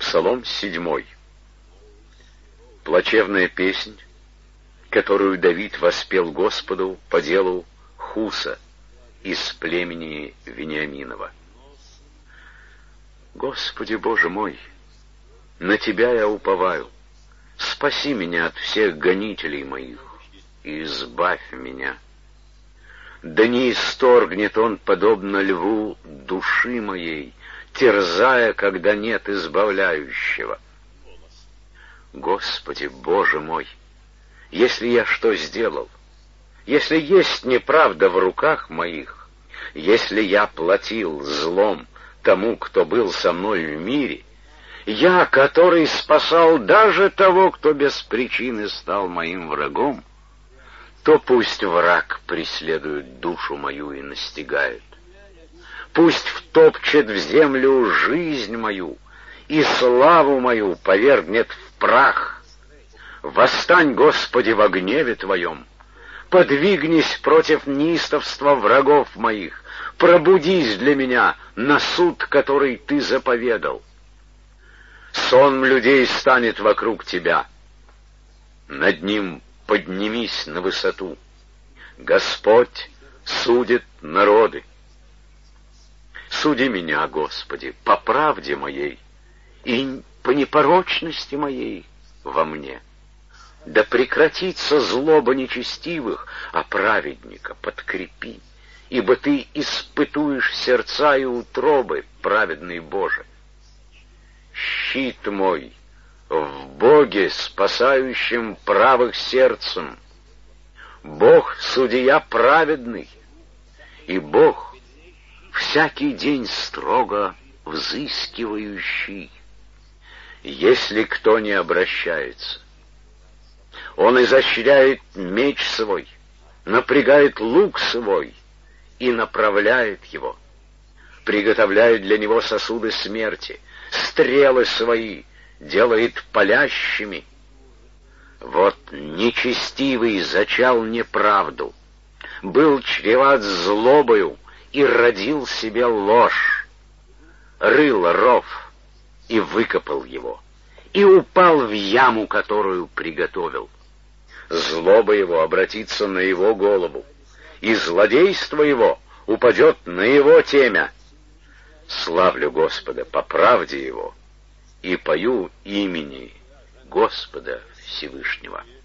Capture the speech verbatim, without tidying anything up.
Псалом седьмой. Плачевная песнь, которую Давид воспел Господу по делу Хуса из племени Вениаминова. Господи Боже мой, на Тебя я уповаю. Спаси меня от всех гонителей моих и избавь меня. Да не исторгнет он, подобно льву, души моей, терзая, когда нет избавляющего. Господи Боже мой, если я что сделал, если есть неправда в руках моих, если я платил злом тому, кто был со мной в мире, я, который спасал даже того, кто без причины стал моим врагом, то пусть враг преследует душу мою и настигает. Пусть втопчет в землю жизнь мою и славу мою повергнет в прах. Восстань, Господи, во гневе Твоем, подвигнись против неистовства врагов моих, пробудись для меня на суд, который Ты заповедал. Сон людей станет вокруг Тебя, над ним поднимись на высоту. Господь судит народы. Суди меня, Господи, по правде моей и по непорочности моей во мне. Да прекратится злоба нечестивых, а праведника подкрепи, ибо Ты испытуешь сердца и утробы, праведный Боже. Щит мой в Боге, спасающем правых сердцем. Бог — судья праведный, и Бог — всякий день строго взыскивающий. Если кто не обращается, он изощряет меч свой, напрягает лук свой и направляет его, приготовляет для него сосуды смерти, стрелы свои делает палящими. Вот нечестивый зачал неправду, был чреват злобою и родил себе ложь, рыл ров и выкопал его, и упал в яму, которую приготовил. Злоба его обратится на его голову, и злодейство его упадет на его темя. Славлю Господа по правде Его и пою имени Господа Всевышнего.